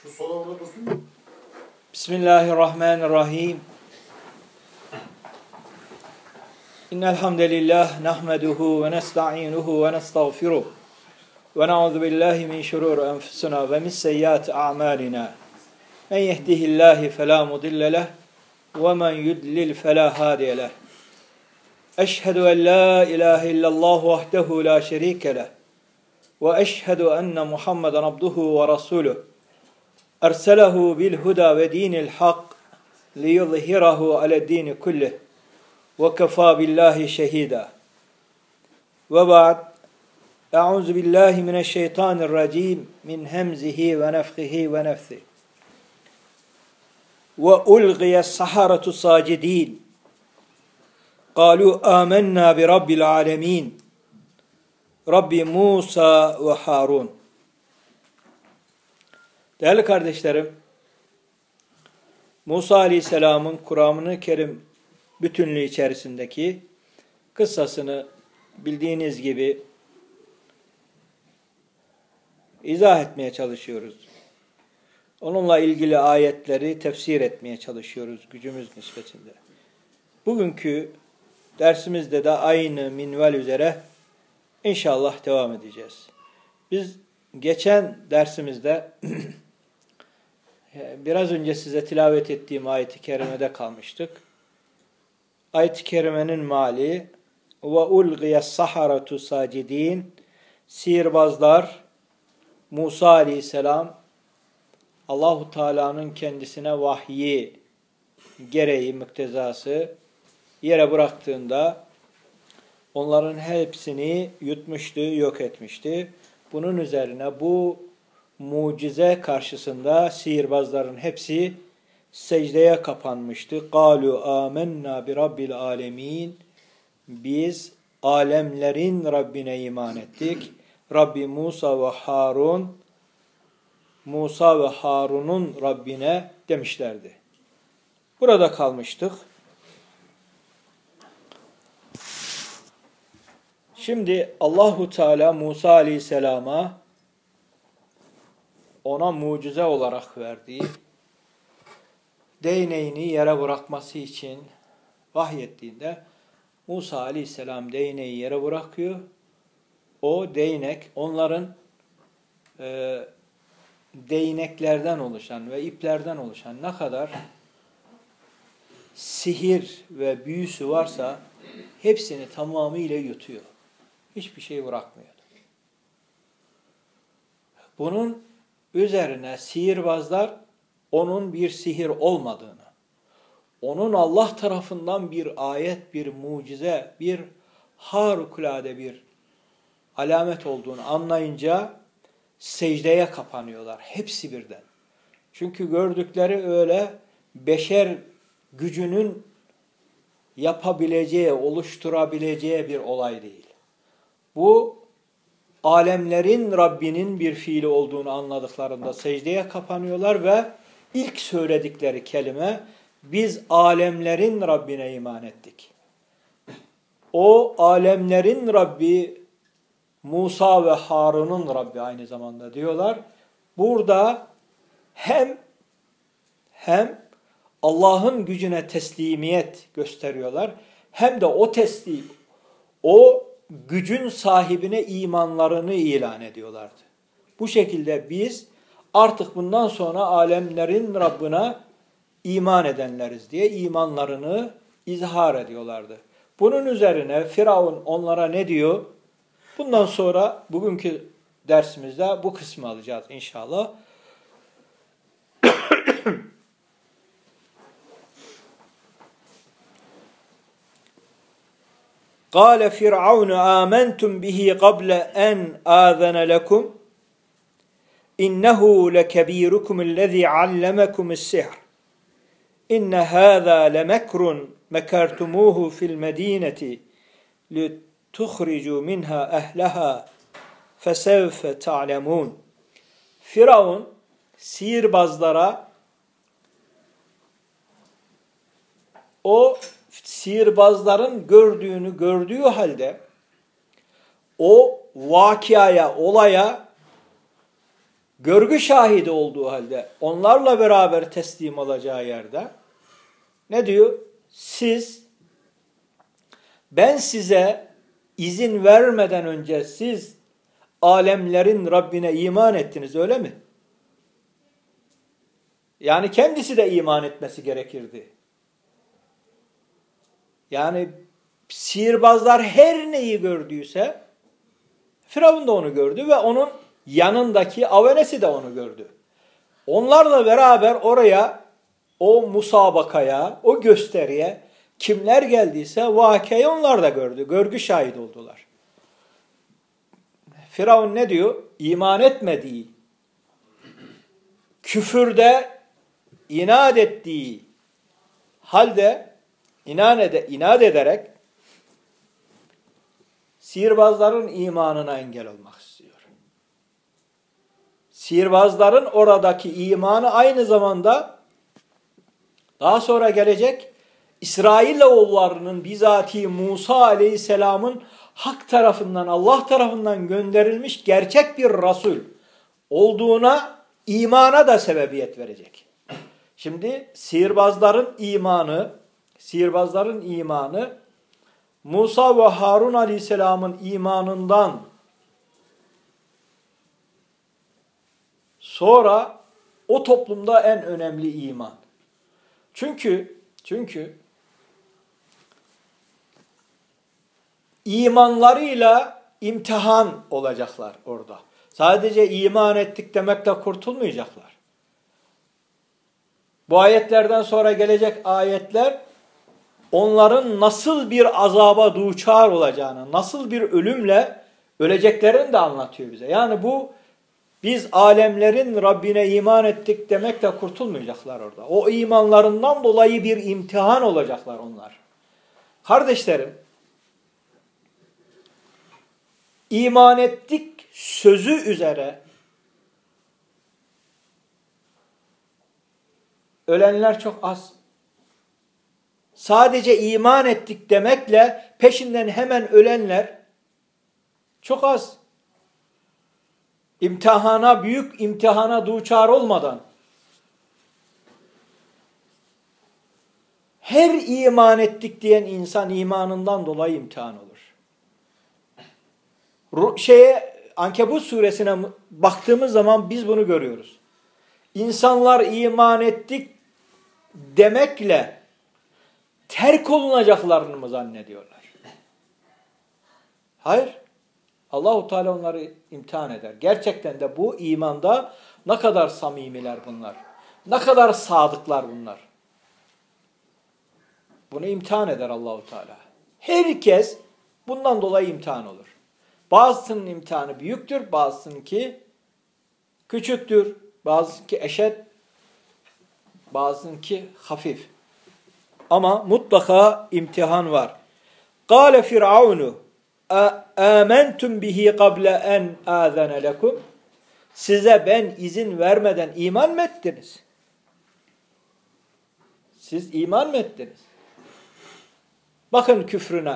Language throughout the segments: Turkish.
Şu sola orada dursun mu? Bismillahirrahmanirrahim. İnnel hamdelellah nahmeduhu ve nestainuhu ve nestağfiruh. Ve na'udzu billahi min şururi enfusina ve min seyyiati a'malina. Men yehdihillahu fela mudille leh ve men yudlil fela hadiye leh. Eşhedü en la ilahe illallah vahdehu la şerike leh. Ve eşhedü enne Muhammeden abduhu ve rasuluh. Erselehu bil huda ve dinil hak liyuzhirahu ale'd-din kullih ve kefâ billahi şehîdâ. Ve ba'd. Euzu billahi mineşşeytanirracim min hemzihi ve nefhihi ve nefsihi. Ve ulgiyes saharatu sacidin. Kalu amennâ bi rabbil âlemîn. Rabbi Musa ve Harun. Değerli kardeşlerim, Musa Aleyhisselam'ın Kur'an-ı Kerim bütünlüğü içerisindeki kıssasını bildiğiniz gibi izah etmeye çalışıyoruz. Onunla ilgili ayetleri tefsir etmeye çalışıyoruz gücümüz nispetinde. Bugünkü dersimizde de aynı minval üzere inşallah devam edeceğiz. Biz geçen dersimizde biraz önce size tilavet ettiğim ayet-i kerimede kalmıştık. Ayet-i kerimenin meali ve ulgiyes saharatu sacidin, sihirbazlar Musa Aleyhisselam Allahu Teala'nın kendisine vahyi gereği muktezası yere bıraktığında onların hepsini yutmuştu, yok etmişti. Bunun üzerine bu mucize karşısında sihirbazların hepsi secdeye kapanmıştı. Kalu amennâ bi rabbil âlemîn. Biz alemlerin Rabbine iman ettik. Rabbi Musa ve Harun, Musa ve Harun'un Rabbine demişlerdi. Burada kalmıştık. Şimdi Allahu Teala Musa Aleyhisselam'a ona mucize olarak verdiği değneğini yere bırakması için vahyettiğinde Musa Aleyhisselam değneği yere bırakıyor. O değnek onların değneklerden oluşan ve iplerden oluşan ne kadar sihir ve büyüsü varsa hepsini tamamıyla yutuyor. Hiçbir şey bırakmıyor. Bunun üzerine sihirbazlar onun bir sihir olmadığını, onun Allah tarafından bir ayet, bir mucize, bir harikulade bir alamet olduğunu anlayınca secdeye kapanıyorlar. Hepsi birden. Çünkü gördükleri öyle beşer gücünün yapabileceği, oluşturabileceği bir olay değil. Bu alemlerin Rabbinin bir fiili olduğunu anladıklarında secdeye kapanıyorlar ve ilk söyledikleri kelime biz alemlerin Rabbine iman ettik. O alemlerin Rabbi Musa ve Harun'un Rabbi aynı zamanda diyorlar. Burada hem Allah'ın gücüne teslimiyet gösteriyorlar hem de o gücün sahibine imanlarını ilan ediyorlardı. Bu şekilde biz artık bundan sonra alemlerin Rabbine iman edenleriz diye imanlarını izhar ediyorlardı. Bunun üzerine Firavun onlara ne diyor? Bundan sonra bugünkü dersimizde bu kısmı alacağız inşallah. قال فرعون آمنتم به قبل أن آذن لكم إنه لكبيركم الذي علمكم السحر إن هذا لمكر مكرتموه في المدينة لتخرجوا منها أهلها فسوف تعلمون. Firavun sihirbazlara o sihirbazların gördüğü halde o vakıaya, olaya görgü şahidi olduğu halde onlarla beraber teslim olacağı yerde ne diyor? Ben size izin vermeden önce siz alemlerin Rabbine iman ettiniz, öyle mi? Yani kendisi de iman etmesi gerekirdi. Yani sihirbazlar her neyi gördüyse Firavun da onu gördü ve onun yanındaki avenesi de onu gördü. Onlarla beraber oraya, o musabakaya, o gösteriye kimler geldiyse vakayı onlar da gördü. Görgü şahit oldular. Firavun ne diyor? İman etmediği, küfürde inat ettiği halde inat ederek sihirbazların imanına engel olmak istiyor. Sihirbazların oradaki imanı aynı zamanda daha sonra gelecek İsrailoğullarının bizatihi Musa aleyhisselamın hak tarafından, Allah tarafından gönderilmiş gerçek bir Resul olduğuna, imana da sebebiyet verecek. Şimdi sihirbazların imanı Musa ve Harun aleyhisselamın imanından sonra o toplumda en önemli iman. Çünkü imanlarıyla imtihan olacaklar orada. Sadece iman ettik demekle kurtulmayacaklar. Bu ayetlerden sonra gelecek ayetler onların nasıl bir azaba duçar olacağını, nasıl bir ölümle öleceklerini de anlatıyor bize. Yani biz alemlerin Rabbine iman ettik demekle kurtulmayacaklar orada. O imanlarından dolayı bir imtihan olacaklar onlar. Kardeşlerim, iman ettik sözü üzere ölenler çok az. Sadece iman ettik demekle peşinden hemen ölenler çok az. Büyük imtihana duçar olmadan her iman ettik diyen insan imanından dolayı imtihan olur. Ankebut suresine baktığımız zaman biz bunu görüyoruz. İnsanlar iman ettik demekle terk olunacaklarını mı zannediyorlar? Hayır. Allahu Teala onları imtihan eder. Gerçekten de bu imanda ne kadar samimiler bunlar. Ne kadar sadıklar bunlar. Bunu imtihan eder Allahu Teala. Herkes bundan dolayı imtihan olur. Bazısının imtihanı büyüktür, bazısınınki küçüktür, bazısınınki eşed, bazısınınki hafif. Ama mutlaka imtihan var. Kâle Firavunu âmentum bihi kable en âzene lekum. Size ben izin vermeden iman mı ettiniz? Siz iman mı ettiniz? Bakın küfrüne.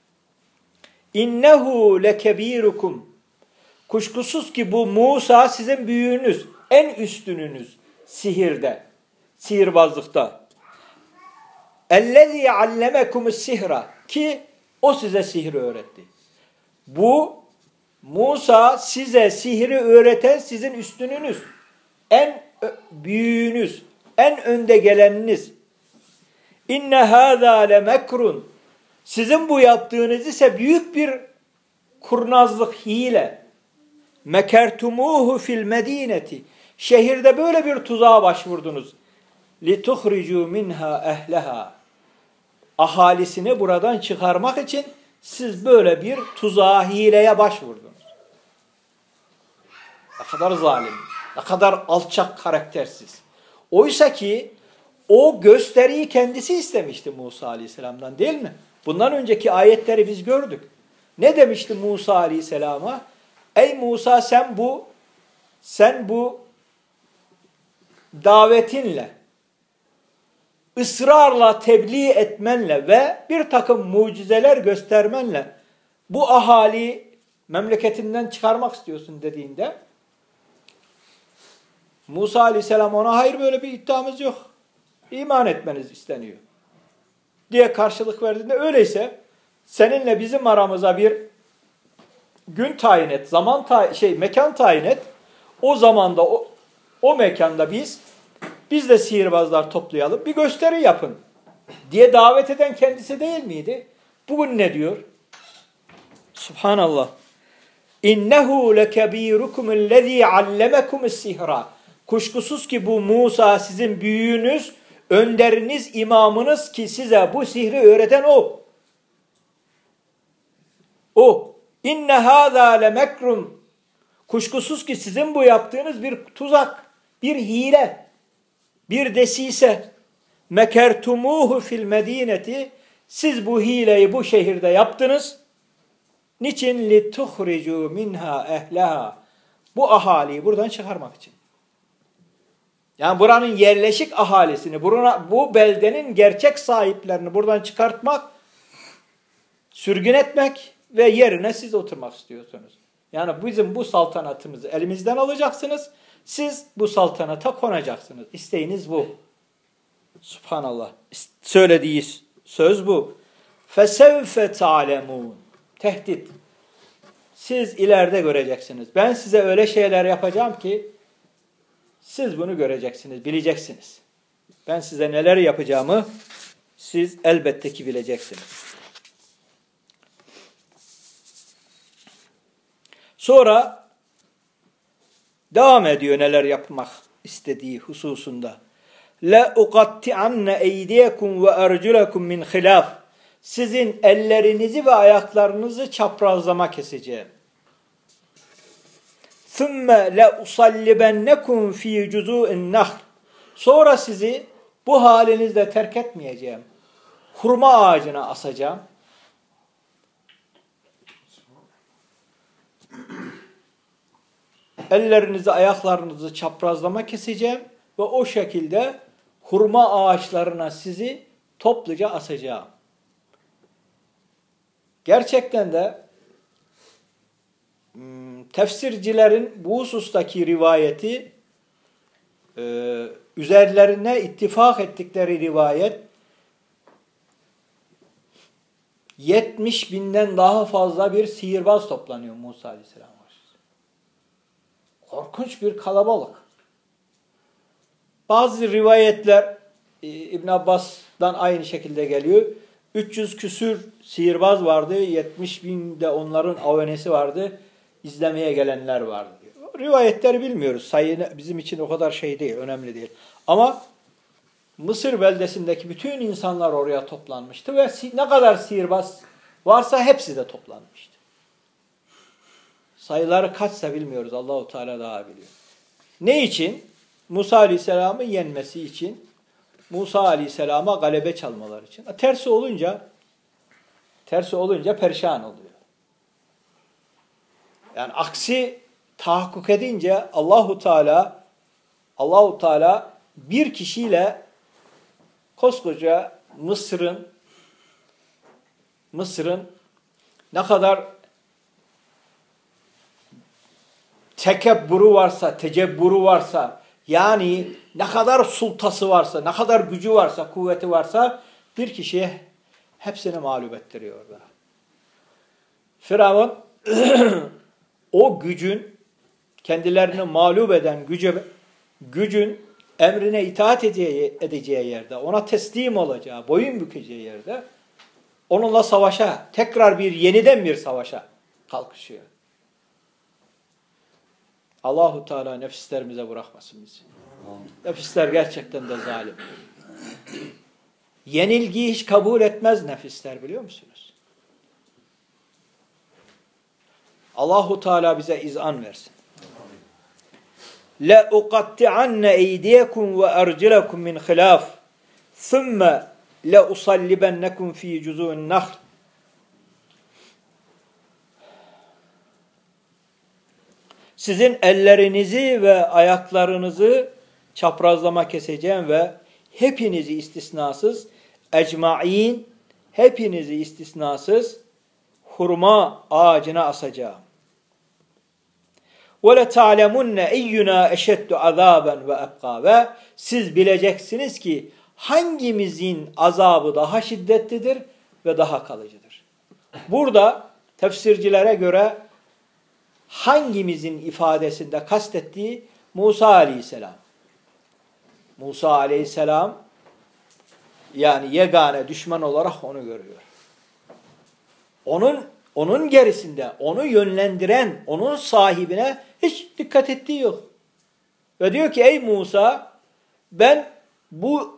İnnehu lekebirukum. Kuşkusuz ki bu Musa sizin büyüğünüz, en üstününüz sihirde, sihirbazlıkta. Ellezî allemekumus sihra, ki o size sihri öğretti. Bu Musa size sihri öğreten sizin üstününüz, en büyüğünüz, en önde geleniniz. İnne hâzâ lemekrun. Sizin bu yaptığınız ise büyük bir kurnazlık, hile. Mekertumuhu fil medineti. Şehirde böyle bir tuzağa başvurdunuz. Lituhricu minha ehleha. Ahalisini buradan çıkarmak için siz böyle bir tuzağa, hileye başvurdunuz. Ne kadar zalim, ne kadar alçak karaktersiz. Oysa ki o gösteriyi kendisi istemişti Musa Aleyhisselam'dan, değil mi? Bundan önceki ayetleri biz gördük. Ne demişti Musa Aleyhisselam'a? Ey Musa, sen bu davetinle, ısrarla tebliğ etmenle ve bir takım mucizeler göstermenle bu ahali memleketinden çıkarmak istiyorsun dediğinde Musa aleyhisselam ona hayır böyle bir iddiamız yok. İman etmeniz isteniyor diye karşılık verdiğinde öyleyse seninle bizim aramıza bir gün tayin et, mekan tayin et. O zamanda o mekanda biz de sihirbazlar toplayalım, bir gösteri yapın diye davet eden kendisi değil miydi? Bugün ne diyor? Subhanallah. İnnehu lekebirukumellezî allemekumus-sihra. Kuşkusuz ki bu Musa sizin büyüğünüz, önderiniz, imamınız ki size bu sihri öğreten o. O. İnne hâzâ lemekrum. Kuşkusuz ki sizin bu yaptığınız bir tuzak, bir hile, bir desise. Mekertumuhu fil medineti. Siz bu hileyi bu şehirde yaptınız. Niçin? لِتُخْرِجُوا minha ehlaha. Bu ahaliyi buradan çıkarmak için. Yani buranın yerleşik ahalisini, bu beldenin gerçek sahiplerini buradan çıkartmak, sürgün etmek ve yerine siz oturmak istiyorsunuz. Yani bizim bu saltanatımızı elimizden alacaksınız. Siz bu saltanata konacaksınız. İsteğiniz bu. Subhanallah. Söylediği söz bu. فَسَوْفَ تَعْلَمُونَ. Tehdit. Siz ileride göreceksiniz. Ben size öyle şeyler yapacağım ki siz bunu göreceksiniz, bileceksiniz. Ben size neler yapacağımı siz elbette ki bileceksiniz. Sonra devam ediyor neler yapmak istediği hususunda. La uqatti'anna eydiyekum ve erculakum min khilaf. Sizin ellerinizi ve ayaklarınızı çaprazlama keseceğim. ثُمَّ لَاُصَلِّبَنَّكُمْ ف۪ي جُزُوءِ النَّخْلِ. Sonra sizi bu halinizde terk etmeyeceğim. Hurma ağacına asacağım. Ellerinizi, ayaklarınızı çaprazlama keseceğim ve o şekilde hurma ağaçlarına sizi topluca asacağım. Gerçekten de tefsircilerin bu husustaki rivayeti üzerlerine ittifak ettikleri rivayet 70 binden daha fazla bir sihirbaz toplanıyor Musa Aleyhisselam. Korkunç bir kalabalık. Bazı rivayetler İbn Abbas'dan aynı şekilde geliyor. 300 küsür sihirbaz vardı. 70 binde onların avenesi vardı. İzlemeye gelenler vardı diyor. Rivayetleri bilmiyoruz. Sayı bizim için o kadar şey değil, önemli değil. Ama Mısır beldesindeki bütün insanlar oraya toplanmıştı ve ne kadar sihirbaz varsa hepsi de toplanmıştı. Sayıları kaçsa bilmiyoruz. Allahu Teala daha biliyor. Ne için? Musa Aleyhisselam'ı yenmesi için, Musa Aleyhisselam'a galebe çalmaları için. Tersi olunca perişan oluyor. Yani aksi tahakkuk edince Allahu Teala bir kişiyle koskoca Mısır'ın ne kadar tekebburu varsa, yani ne kadar sultası varsa, ne kadar gücü varsa, kuvveti varsa bir kişiye hepsini mağlup ettiriyor orada. Firavun o gücün, kendilerini mağlup eden gücün emrine itaat edeceği yerde, ona teslim olacağı, boyun bükeceği yerde onunla yeniden bir savaşa kalkışıyor. Allahu Teala nefislerimize bırakmasın bizi. Nefisler gerçekten de zalim. Yenilgiyi hiç kabul etmez nefisler, biliyor musunuz? Allahu Teala bize izan versin. La uqatti'anna eydiyekum ve erculakum min khilaf. Thumma la usallibannakum fi juzu'in nahl. Sizin ellerinizi ve ayaklarınızı çaprazlama keseceğim ve hepinizi istisnasız hurma ağacına asacağım. وَلَتَعْلَمُنَّ اَيُّنَا اَشَدُّ عَذَابًا وَاَبْقَى Ve siz bileceksiniz ki hangimizin azabı daha şiddetlidir ve daha kalıcıdır. Burada tefsircilere göre hangimizin ifadesinde kastettiği Musa aleyhisselam. Musa aleyhisselam yani yegane düşman olarak onu görüyor. Onun gerisinde, onu yönlendiren, onun sahibine hiç dikkat ettiği yok. Ve diyor ki ey Musa ben bu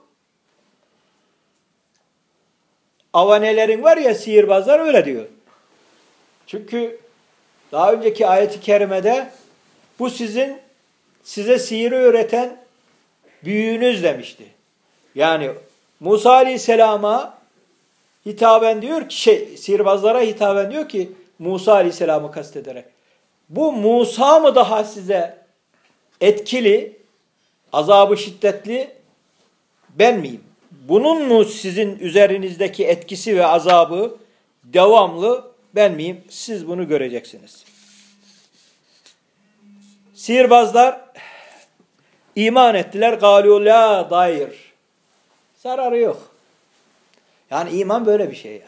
avanelerin var ya sihirbazlar öyle diyor. Çünkü daha önceki ayet-i kerimede bu size sihiri öğreten büyüğünüz demişti. Yani Musa Aleyhisselam'a hitaben diyor ki sihirbazlara hitaben diyor ki Musa Aleyhisselam'ı kastederek bu Musa mı daha size etkili, azabı şiddetli ben miyim? Bunun mu sizin üzerinizdeki etkisi ve azabı devamlı ben miyim? Siz bunu göreceksiniz. Sihirbazlar iman ettiler. قَالُوا لَا dair. Zararı yok. Yani iman böyle bir şey yani.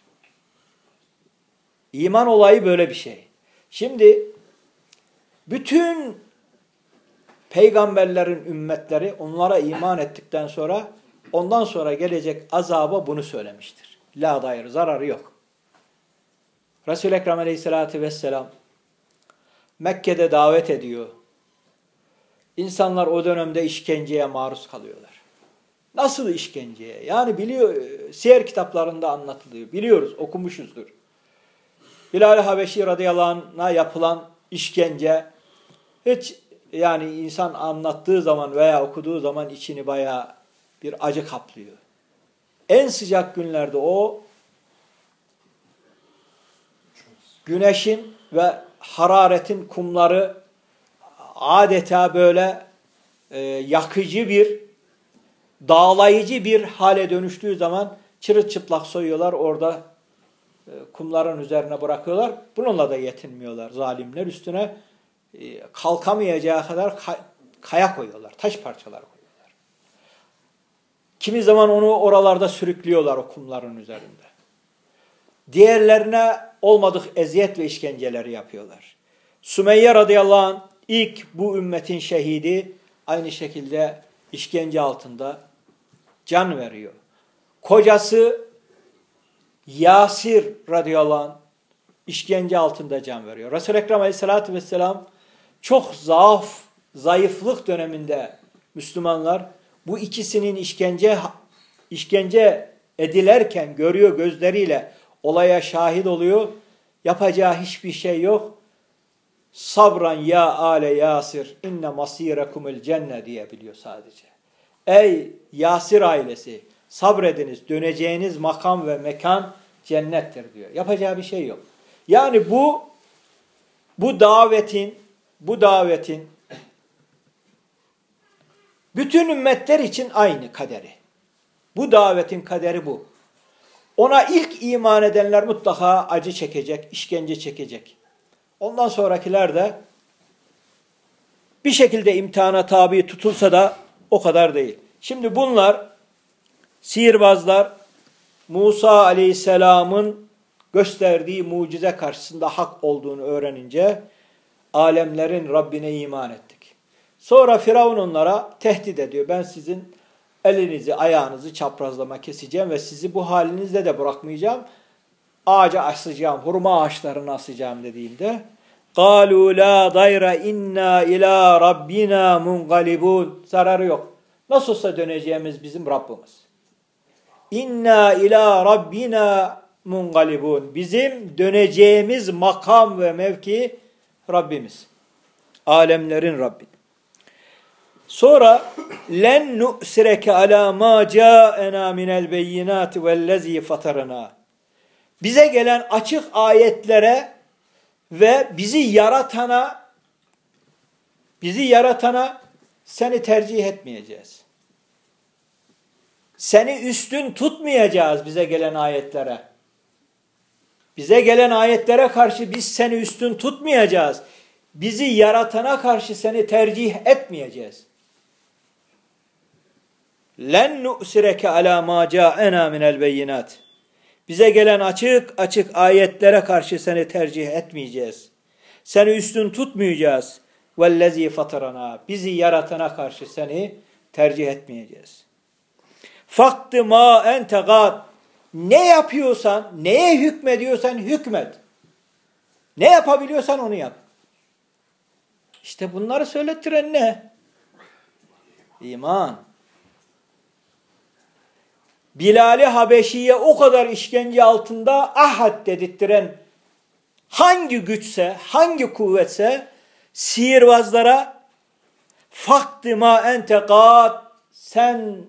İman olayı böyle bir şey. Şimdi bütün peygamberlerin ümmetleri onlara iman ettikten sonra ondan sonra gelecek azaba bunu söylemiştir. La dair, zararı yok. Resul-i Ekrem Aleyhisselatü Vesselam Mekke'de davet ediyor. İnsanlar o dönemde işkenceye maruz kalıyorlar. Nasıl işkenceye? Yani siyer kitaplarında anlatılıyor. Biliyoruz, okumuşuzdur. Bilal-i Habeşi radıyallahu anh'a yapılan işkence hiç yani insan anlattığı zaman veya okuduğu zaman içini bayağı bir acı kaplıyor. En sıcak günlerde o güneşin ve hararetin kumları adeta böyle yakıcı bir, dağlayıcı bir hale dönüştüğü zaman çırılçıplak soyuyorlar, orada kumların üzerine bırakıyorlar. Bununla da yetinmiyorlar zalimler. Üstüne kalkamayacağı kadar kaya koyuyorlar, taş parçaları koyuyorlar. Kimi zaman onu oralarda sürüklüyorlar o kumların üzerinde. Diğerlerine olmadık eziyet ve işkenceleri yapıyorlar. Sümeyye radıyallahu anh ilk bu ümmetin şehidi aynı şekilde işkence altında can veriyor. Kocası Yasir radıyallahu anh işkence altında can veriyor. Resul-i Ekrem aleyhissalatü vesselam çok zayıflık döneminde Müslümanlar bu ikisinin işkence edilerken görüyor gözleriyle, olaya şahit oluyor. Yapacağı hiçbir şey yok. Sabran ya ale Yasir inne masirekumul cennet diyebiliyor sadece. Ey Yasir ailesi sabrediniz, döneceğiniz makam ve mekan cennettir diyor. Yapacağı bir şey yok. Yani bu davetin bütün ümmetler için aynı kaderi. Bu davetin kaderi bu. Ona ilk iman edenler mutlaka acı çekecek, işkence çekecek. Ondan sonrakiler de bir şekilde imtihana tabi tutulsa da o kadar değil. Şimdi bunlar sihirbazlar Musa Aleyhisselam'ın gösterdiği mucize karşısında hak olduğunu öğrenince alemlerin Rabbine iman ettik. Sonra Firavun onlara tehdit ediyor. Ben sizin elinizi, ayağınızı çaprazlama keseceğim ve sizi bu halinizde de bırakmayacağım. Ağaca asacağım, hurma ağaçlarına asacağım dediğinde قَالُوا لَا دَيْرَ اِنَّا اِلَى رَبِّنَا مُنْقَلِبُونَ Zararı yok. Nasıl olsa döneceğimiz bizim Rabbimiz. İnna ila rabbina munqalibun. Bizim döneceğimiz makam ve mevki Rabbimiz. Alemlerin Rabbi. Sonra len nu'sireke ala ma ca'ena minel beyinati vellezî fatarana. Bize gelen açık ayetlere ve bizi yaratana seni tercih etmeyeceğiz. Seni üstün tutmayacağız bize gelen ayetlere. Bize gelen ayetlere karşı biz seni üstün tutmayacağız. bizi yaratana karşı seni tercih etmeyeceğiz. Len nu'sireke ala ma ca'ena minel beyinat. Bize gelen açık açık ayetlere karşı seni tercih etmeyeceğiz. Seni üstün tutmayacağız. Vellezî fatarana. Bizi yaratana karşı seni tercih etmeyeceğiz. Faktı ma ente gâd. Ne yapıyorsan, neye hükmediyorsan hükmet. Ne yapabiliyorsan onu yap. İşte bunları söylettiren ne? İman. Bilal-i Habeşi'ye o kadar işkence altında ahad dedirttiren hangi güçse, hangi kuvvetse sihirbazlara faktı ma ente gâd, sen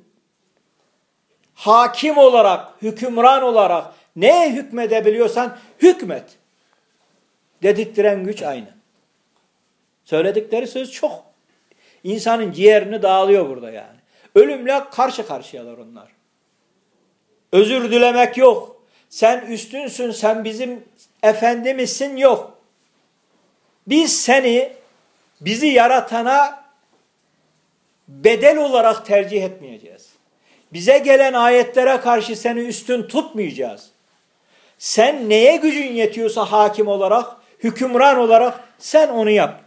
hakim olarak, hükümran olarak neye hükmedebiliyorsan hükmet dedirttiren güç aynı. Söyledikleri söz çok insanın ciğerini dağılıyor burada yani. Ölümle karşı karşıyalar onlar. Özür dilemek yok. Sen üstünsün, sen bizim efendimizsin yok. Biz seni, bizi yaratana bedel olarak tercih etmeyeceğiz. Bize gelen ayetlere karşı seni üstün tutmayacağız. Sen neye gücün yetiyorsa hakim olarak, hükümran olarak sen onu yap.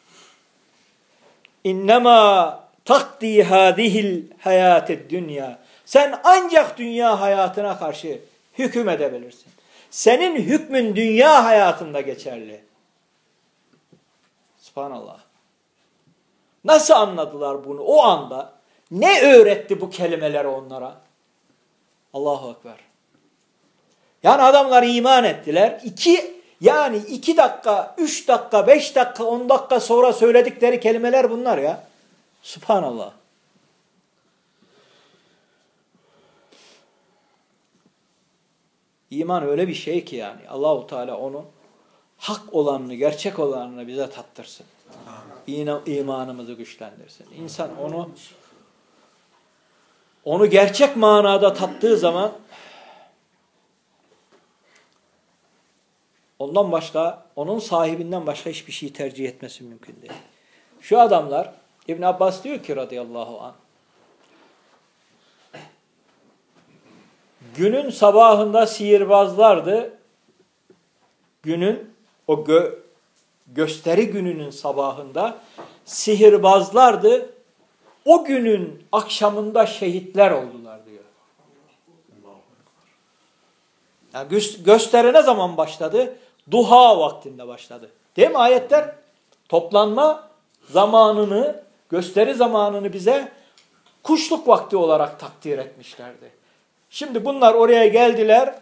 İnnemâ takdî hâzihil hayâted dünya. Sen ancak dünya hayatına karşı hüküm edebilirsin. Senin hükmün dünya hayatında geçerli. Subhanallah. Nasıl anladılar bunu o anda? Ne öğretti bu kelimeleri onlara? Allahu Ekber. Yani adamlar iman ettiler. 2 dakika, 3 dakika, 5 dakika, 10 dakika sonra söyledikleri kelimeler bunlar ya. Subhanallah. İman öyle bir şey ki yani. Allahu Teala onu hak olanını, gerçek olanını bize tattırsın. İmanımızı güçlendirsin. İnsan onu gerçek manada tattığı zaman ondan başka, onun sahibinden başka hiçbir şeyi tercih etmesi mümkün değil. Şu adamlar, İbn Abbas diyor ki radıyallahu anh, günün sabahında sihirbazlardı. Günün, o gösteri gününün sabahında sihirbazlardı. O günün akşamında şehitler oldular diyor. Yani gösteri ne zaman başladı? Duha vaktinde başladı. Değil mi ayetler? Toplanma zamanını, gösteri zamanını bize kuşluk vakti olarak takdir etmişlerdi. Şimdi bunlar oraya geldiler.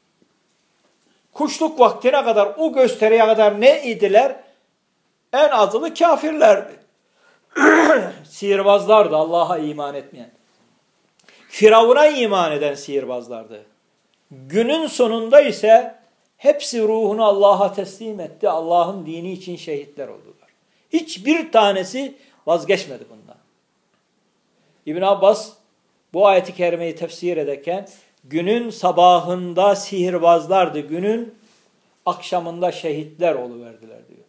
Kuşluk vaktine kadar, o gösteriye kadar ne idiler? En azılı kafirlerdi. Sihirbazlardı, Allah'a iman etmeyen. Firavun'a iman eden sihirbazlardı. Günün sonunda ise hepsi ruhunu Allah'a teslim etti. Allah'ın dini için şehitler oldular. Hiçbir tanesi vazgeçmedi bundan. İbn Abbas bu ayet-i kerimeyi tefsir ederken günün sabahında sihirbazlardı, günün akşamında şehitler oluverdiler diyor.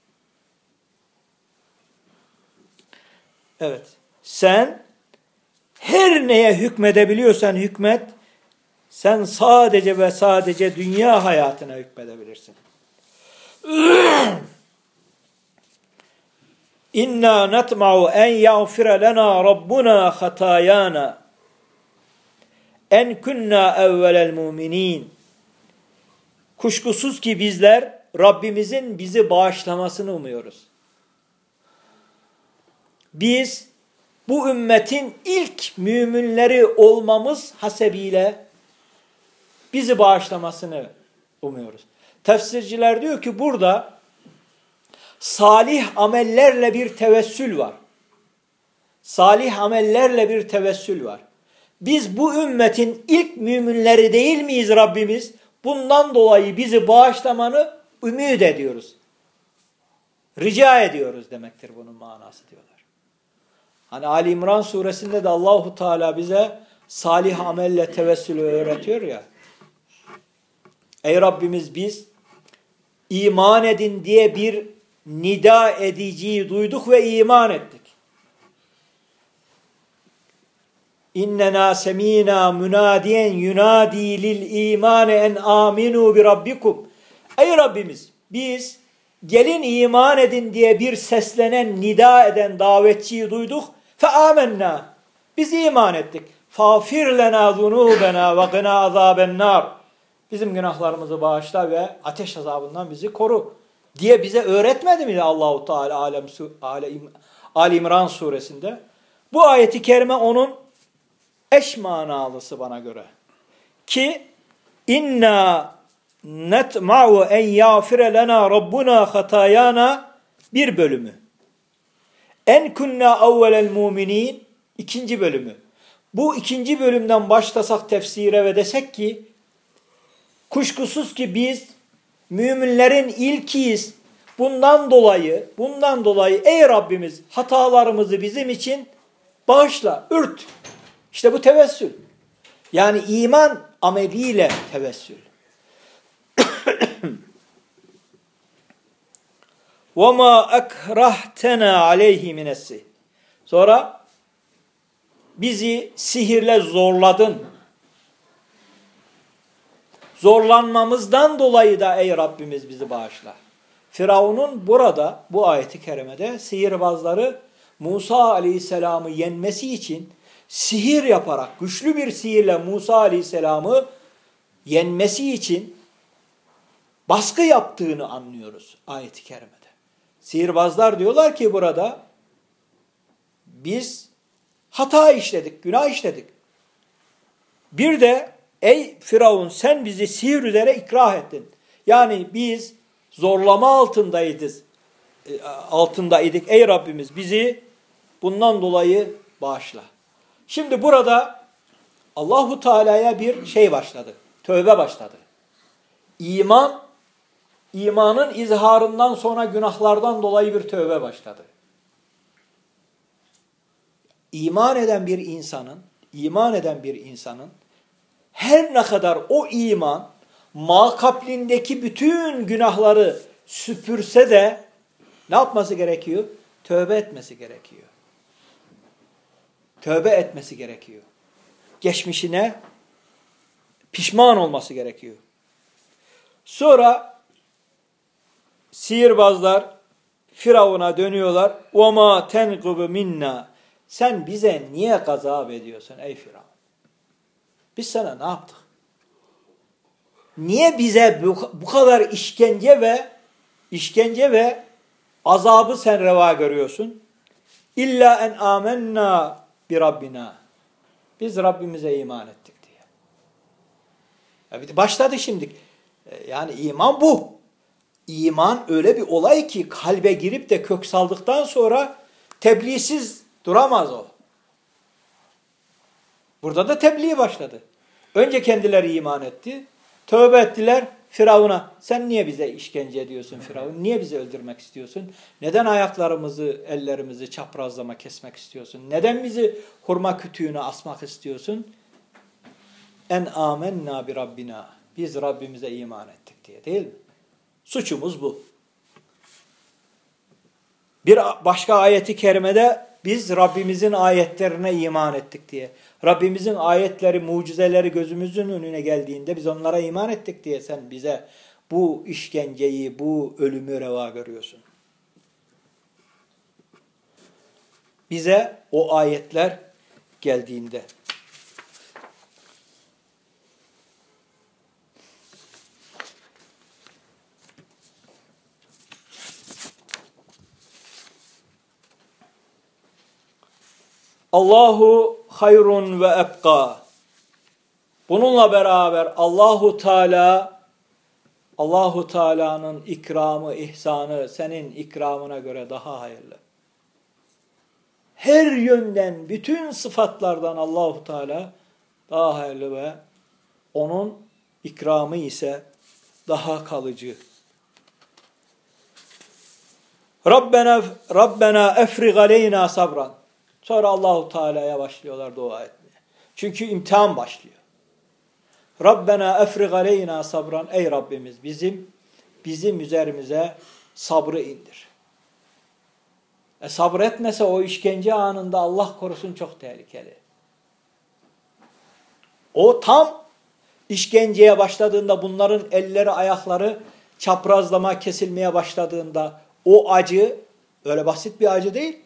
Evet. Sen her neye hükmedebiliyorsan hükmet, sen sadece ve sadece dünya hayatına hükmedebilirsin. İnna natma'u en yağfira lena rabbuna hatayana en kunna evvelel muminin. Kuşkusuz ki bizler Rabbimizin bizi bağışlamasını umuyoruz. Biz bu ümmetin ilk müminleri olmamız hasebiyle bizi bağışlamasını umuyoruz. Tefsirciler diyor ki burada salih amellerle bir tevessül var. Salih amellerle bir tevessül var. Biz bu ümmetin ilk müminleri değil miyiz Rabbimiz? Bundan dolayı bizi bağışlamanı ümit ediyoruz. Rica ediyoruz demektir bunun manası diyorlar. Hani Ali İmran suresinde de Allahu Teala bize salih amelle tevessülü öğretiyor ya. Ey Rabbimiz biz iman edin diye bir nida ediciyi duyduk ve iman ettik. İnnena semina münadiyen yunadi lil imane en aminu bi rabbikum. Ey Rabbimiz, biz gelin iman edin diye bir seslenen, nida eden davetçiyi duyduk. Fe amennâ. Biz iman ettik. Fâfir lenâ zunûbenâ ve gınâ azâbennâr. Bizim günahlarımızı bağışla ve ateş azabından bizi koru diye bize öğretmedi mi Allahu Teala Ali İmran suresinde? Bu ayeti kerime onun eş manalısı bana göre. Ki inna netma'u en yağfire lena rabbuna hatayana bir bölümü. En kunna evvelel muminin ikinci bölümü. Bu ikinci bölümden başlasak tefsire ve desek ki kuşkusuz ki biz müminlerin ilkiyiz. Bundan dolayı ey Rabbimiz hatalarımızı bizim için bağışla, ört. İşte bu tevessül. Yani iman ameliyle tevessül. وَمَا أَكْرَهْتَنَا عَلَيْهِ مِنَ السِّحْرِ. Sonra bizi sihirle zorladın. Zorlanmamızdan dolayı da ey Rabbimiz bizi bağışla. Firavun'un burada bu ayeti kerimede sihirbazları Musa Aleyhisselam'ı yenmesi için sihir yaparak güçlü bir sihirle Musa Aleyhisselam'ı yenmesi için baskı yaptığını anlıyoruz ayet-i kerimede. Sihirbazlar diyorlar ki burada biz hata işledik, günah işledik. Bir de ey Firavun sen bizi sihir üzere ikrah ettin. Yani biz zorlama altındaydık. Ey Rabbimiz bizi bundan dolayı bağışla. Şimdi burada Allahu Teala'ya bir şey başladı. Tövbe başladı. İmanın izharından sonra günahlardan dolayı bir tövbe başladı. İman eden bir insanın her ne kadar o iman makablindeki bütün günahları süpürse de ne yapması gerekiyor? Tövbe etmesi gerekiyor. Tövbe etmesi gerekiyor. Geçmişine pişman olması gerekiyor. Sonra sihirbazlar Firavun'a dönüyorlar. وَمَا تَنْقُبُ minna. Sen bize niye gazap ediyorsun ey Firavun? Biz sana ne yaptık? Niye bize bu kadar işkence ve azabı sen reva görüyorsun? İlla en amennâ bi Rabbina. Biz Rabbimize iman ettik diye. Başladı şimdi. Yani iman bu. İman öyle bir olay ki kalbe girip de kök saldıktan sonra tebliğsiz duramaz o. Burada da tebliğ başladı. Önce kendileri iman etti. Tövbe ettiler Firavun'a. Sen niye bize işkence ediyorsun Firavun? Niye bizi öldürmek istiyorsun? Neden ayaklarımızı, ellerimizi çaprazlama kesmek istiyorsun? Neden bizi hurma kütüğüne asmak istiyorsun? En amennâ bi Rabbina. Biz Rabbimize iman ettik diye değil mi? Suçumuz bu. Bir başka ayeti kerimede biz Rabbimizin ayetlerine iman ettik diye. Rabbimizin ayetleri, mucizeleri gözümüzün önüne geldiğinde biz onlara iman ettik diye sen bize bu işkenceyi, bu ölümü reva görüyorsun. Bize o ayetler geldiğinde. Allahu hayrun ve ebqa. Bununla beraber Allahu Teala'nın ikramı, ihsanı senin ikramına göre daha hayırlı. Her yönden, bütün sıfatlardan Allahu Teala daha hayırlı ve onun ikramı ise daha kalıcı. Rabbena efrig aleyna sabran. Sonra Allahu Teala'ya başlıyorlar dua etmeye. Çünkü imtihan başlıyor. Rabbena efrig aleyna sabran. Ey Rabbimiz bizim üzerimize sabrı indir. Sabretmese o işkence anında Allah korusun çok tehlikeli. O tam işkenceye başladığında, bunların elleri ayakları çaprazlama kesilmeye başladığında o acı öyle basit bir acı değil.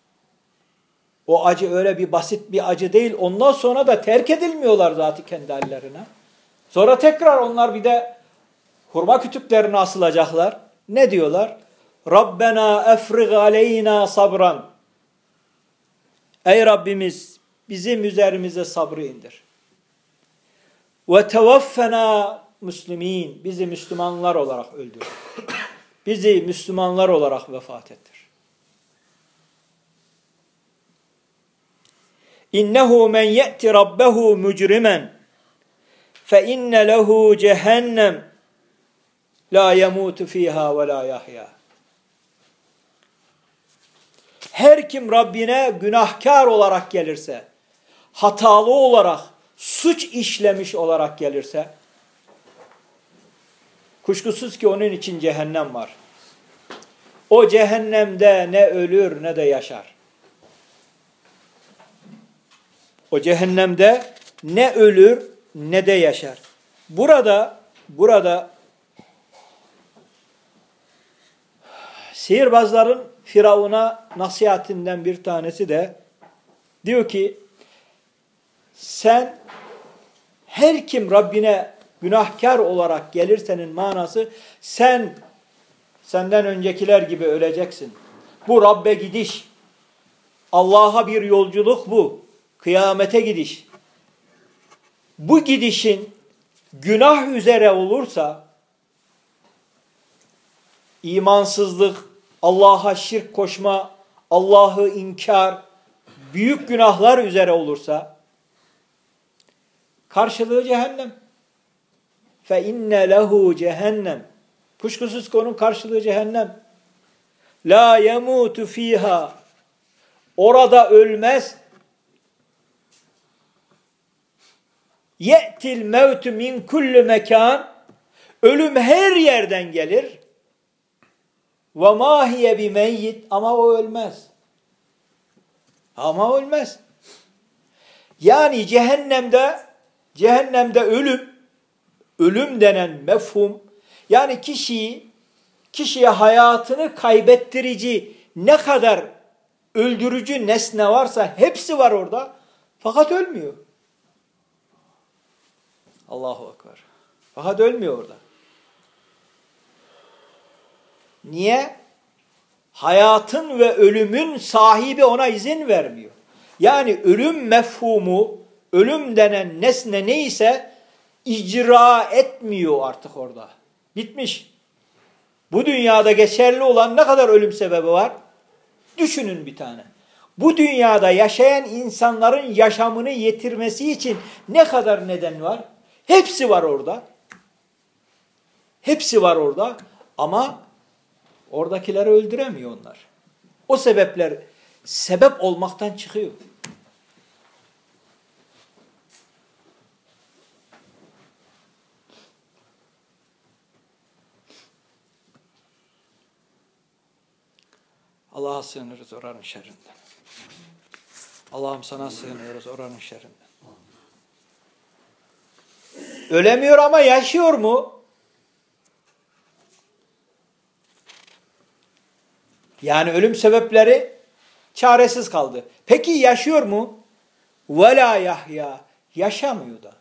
O acı öyle bir basit bir acı değil. Ondan sonra da terk edilmiyorlar zaten kendi hallerine. Sonra tekrar onlar bir de hurma kütüklerine asılacaklar. Ne diyorlar? Rabbena efrig aleyna sabran. Ey Rabbimiz bizim üzerimize sabrı indir. Ve tevaffena muslimin. Bizi Müslümanlar olarak öldür. Bizi Müslümanlar olarak vefat ettir. İnnehu men ye'ti rabbehu mücrimen fe inne lehu cehennem la yemutu fiha ve la yahya. Her kim Rabbine günahkar olarak gelirse, hatalı olarak, suç işlemiş olarak gelirse, kuşkusuz ki onun için cehennem var. O cehennemde ne ölür ne de yaşar. O cehennemde ne ölür ne de yaşar. Burada sihirbazların Firavun'a nasihatinden bir tanesi de diyor ki sen her kim Rabbine günahkar olarak gelirsenin manası senden öncekiler gibi öleceksin. Bu Rabbe gidiş. Allah'a bir yolculuk bu. Kıyamete gidiş. Bu gidişin günah üzere olursa, imansızlık, Allah'a şirk koşma, Allah'ı inkar, büyük günahlar üzere olursa, karşılığı cehennem. Fe inne lehu cehennem. Kuşkusuz ki onun karşılığı cehennem. La yemutu fiha. Orada ölmez. Ye'til mevtu min kulli mekan. Ölüm her yerden gelir. Ve ma hiye bimeyyit. Ama o ölmez. Ama ölmez. Yani cehennemde ölüm denen mefhum, yani kişiye hayatını kaybettirici ne kadar öldürücü nesne varsa hepsi var orada. Fakat ölmüyor. Allahu Ekber. Fakat ölmüyor orada. Niye? Hayatın ve ölümün sahibi ona izin vermiyor. Yani ölüm mefhumu, ölüm denen nesne neyse icra etmiyor artık orada. Bitmiş. Bu dünyada geçerli olan ne kadar ölüm sebebi var? Düşünün bir tane. Bu dünyada yaşayan insanların yaşamını yitirmesi için ne kadar neden var? Hepsi var orada. Hepsi var orada ama oradakileri öldüremiyor onlar. O sebepler sebep olmaktan çıkıyor. Allah'a sığınırız oranın şerrinden. Allah'ım sana sığınıyoruz oranın şerrinden. Ölemiyor ama yaşıyor mu? Yani ölüm sebepleri çaresiz kaldı. Peki yaşıyor mu? وَلَا yahya. Yaşamıyor da.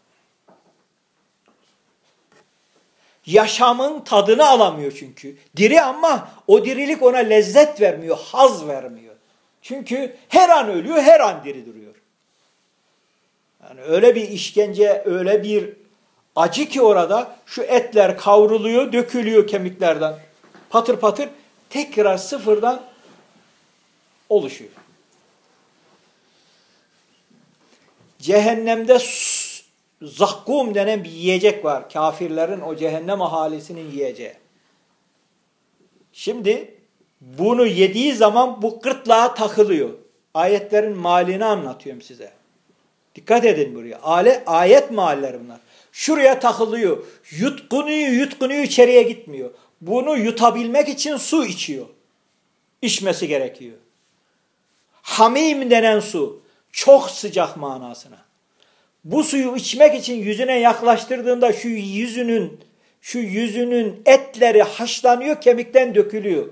Yaşamın tadını alamıyor çünkü. Diri ama o dirilik ona lezzet vermiyor, haz vermiyor. Çünkü her an ölüyor, her an diri duruyor. Yani öyle bir işkence, öyle bir acı ki orada şu etler kavruluyor, dökülüyor kemiklerden. Patır patır tekrar sıfırdan oluşuyor. Cehennemde zakkum denen bir yiyecek var. Kafirlerin, o cehennem ahalisinin yiyeceği. Şimdi bunu yediği zaman bu gırtlağa takılıyor. Ayetlerin malini anlatıyorum size. Dikkat edin buraya. Ayet mealleri bunlar. Şuraya takılıyor. Yutkunuyor içeriye gitmiyor. Bunu yutabilmek için su içiyor. İçmesi gerekiyor. Hamim denen su çok sıcak manasına. Bu suyu içmek için yüzüne yaklaştırdığında şu yüzünün etleri haşlanıyor, kemikten dökülüyor.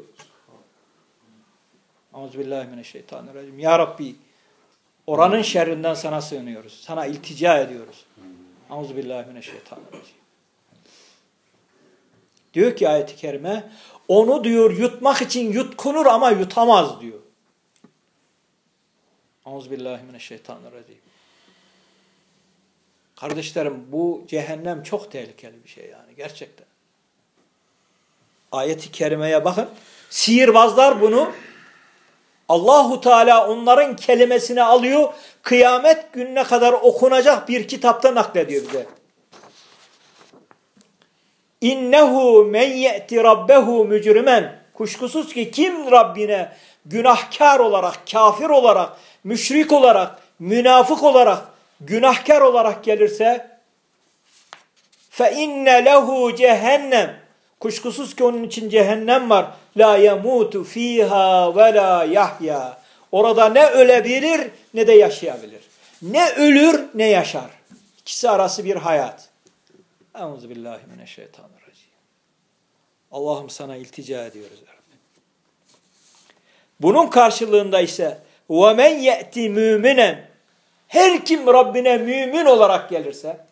Euzubillahimineşşeytanirracim. Ya Rabbi, oranın şerrinden sana sığınıyoruz. Sana iltica ediyoruz. Euzubillahimineşşeytanirracim. Diyor ki ayet-i kerime, onu diyor yutmak için yutkunur ama yutamaz diyor. Euzubillahimineşşeytanirracim. Kardeşlerim, bu cehennem çok tehlikeli bir şey yani gerçekten. Ayet-i kerimeye bakın. Sihirbazlar bunu Allahu Teala onların kelimesini alıyor, kıyamet gününe kadar okunacak bir kitapta naklediyor bize. İnnehu men ye'ti rabbehu mücrimen. Kuşkusuz ki kim Rabbine günahkar olarak, kafir olarak, müşrik olarak, münafık olarak, günahkar olarak gelirse fe inne lehu cehennem. Kuşkusuz ki onun için cehennem var. La yemutu fiha ve la yahya. Orada ne ölebilir ne de yaşayabilir. Ne ölür ne yaşar. İkisi arası bir hayat. Euzubillahimineşşeytanirracim. Allah'ım sana iltica ediyoruz. Bunun karşılığında ise وَمَنْ يَأْتِ مُؤْمِنًا. Her kim Rabbine mümin olarak gelirse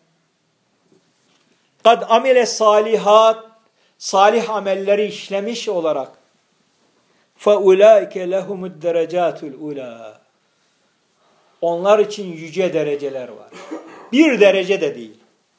قَدْ amile salihat, salih amelleri işlemiş olarak فَاُولَٰئِكَ لَهُمُ الدَّرَجَاتُ الْعُولَى. Onlar için yüce dereceler var. Bir derece de değil.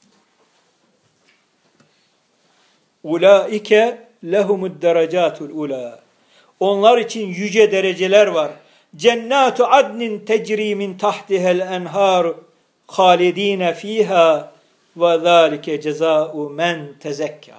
اُولَٰئِكَ لَهُمُ الدَّرَجَاتُ الْعُولَى. Onlar için yüce dereceler var. Cennatu adnin tecri min tahtihel enhar halidine fiha ve zalike cezau men tezekka.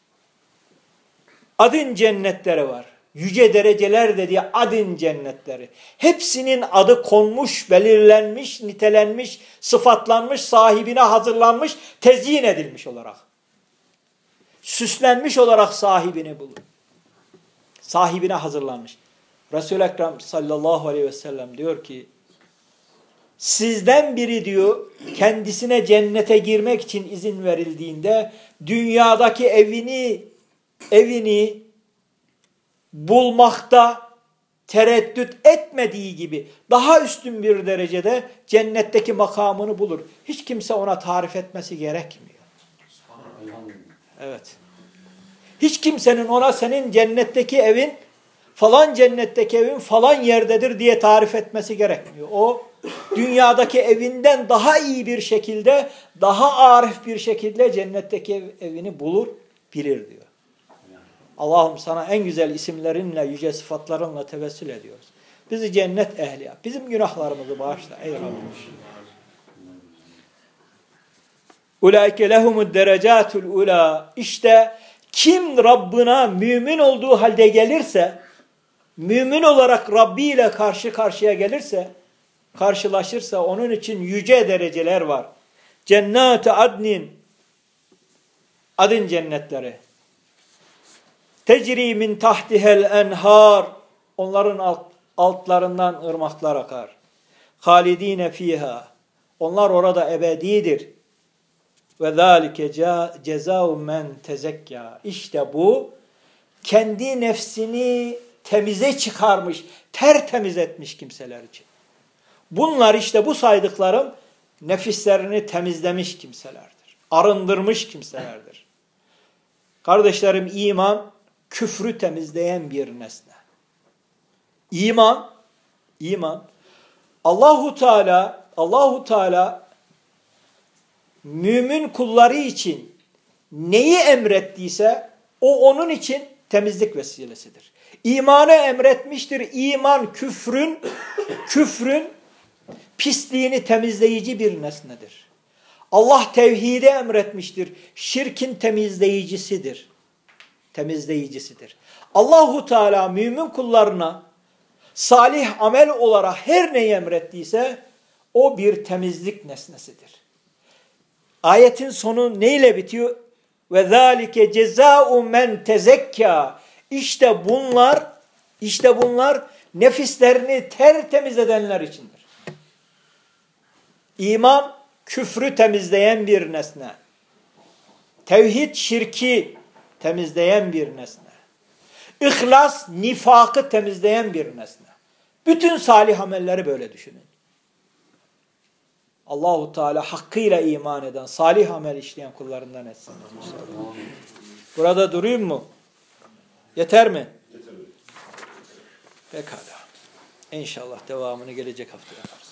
Adın cennetleri var. Yüce dereceler dediği adın cennetleri. Hepsinin adı konmuş, belirlenmiş, nitelenmiş, sıfatlanmış, sahibine hazırlanmış, tezyin edilmiş olarak. Süslenmiş olarak sahibini bulur. Sahibine hazırlanmış. Resul-i Ekrem sallallahu aleyhi ve sellem diyor ki, sizden biri diyor, kendisine cennete girmek için izin verildiğinde, dünyadaki evini bulmakta tereddüt etmediği gibi, daha üstün bir derecede cennetteki makamını bulur. Hiç kimse ona tarif etmesi gerekmiyor. Evet. Hiç kimsenin ona senin cennetteki evin, falan cennetteki evin falan yerdedir diye tarif etmesi gerekmiyor. O dünyadaki evinden daha iyi bir şekilde, daha arif bir şekilde cennetteki evini bulur, bilir diyor. Allah'ım sana en güzel isimlerinle, yüce sıfatlarınla tevessül ediyoruz. Bizi cennet ehli yap. Bizim günahlarımızı bağışla ey Rabbim. Ulaike lehumud derecatul ula. İşte kim Rabbına mümin olduğu halde gelirse, mümin olarak Rabbi ile karşı karşıya gelirse, karşılaşırsa onun için yüce dereceler var. Cennet-i adnin, adın cennetleri. Tecri min tahtihel enhar, onların altlarından ırmaklar akar. Halidine fiha, onlar orada ebedidir. Ve zalike cezau men tezekka. İşte bu kendi nefsini temize çıkarmış, tertemiz etmiş kimseler için. Bunlar işte bu saydıklarım nefislerini temizlemiş kimselerdir. Arındırmış kimselerdir. Kardeşlerim, iman küfrü temizleyen bir nesne. İman Allahu Teala mümin kulları için neyi emrettiyse o onun için temizlik vesilesidir. İmanı emretmiştir. İman küfrün pisliğini temizleyici bir nesnedir. Allah tevhide emretmiştir. Şirkin temizleyicisidir. Allahu Teala mümin kullarına salih amel olarak her neyi emrettiyse o bir temizlik nesnesidir. Ayetin sonu neyle bitiyor? Ve zalike cezau men tezekka. İşte bunlar nefislerini tertemiz edenler içindir. İman, küfrü temizleyen bir nesne. Tevhid, şirki temizleyen bir nesne. İhlas, nifakı temizleyen bir nesne. Bütün salih amelleri böyle düşünün. Allahu Teala hakkıyla iman eden, salih amel işleyen kullarından etsin. Burada durayım mı? Yeter mi? Yeter. Pekala. İnşallah devamını gelecek hafta yaparız.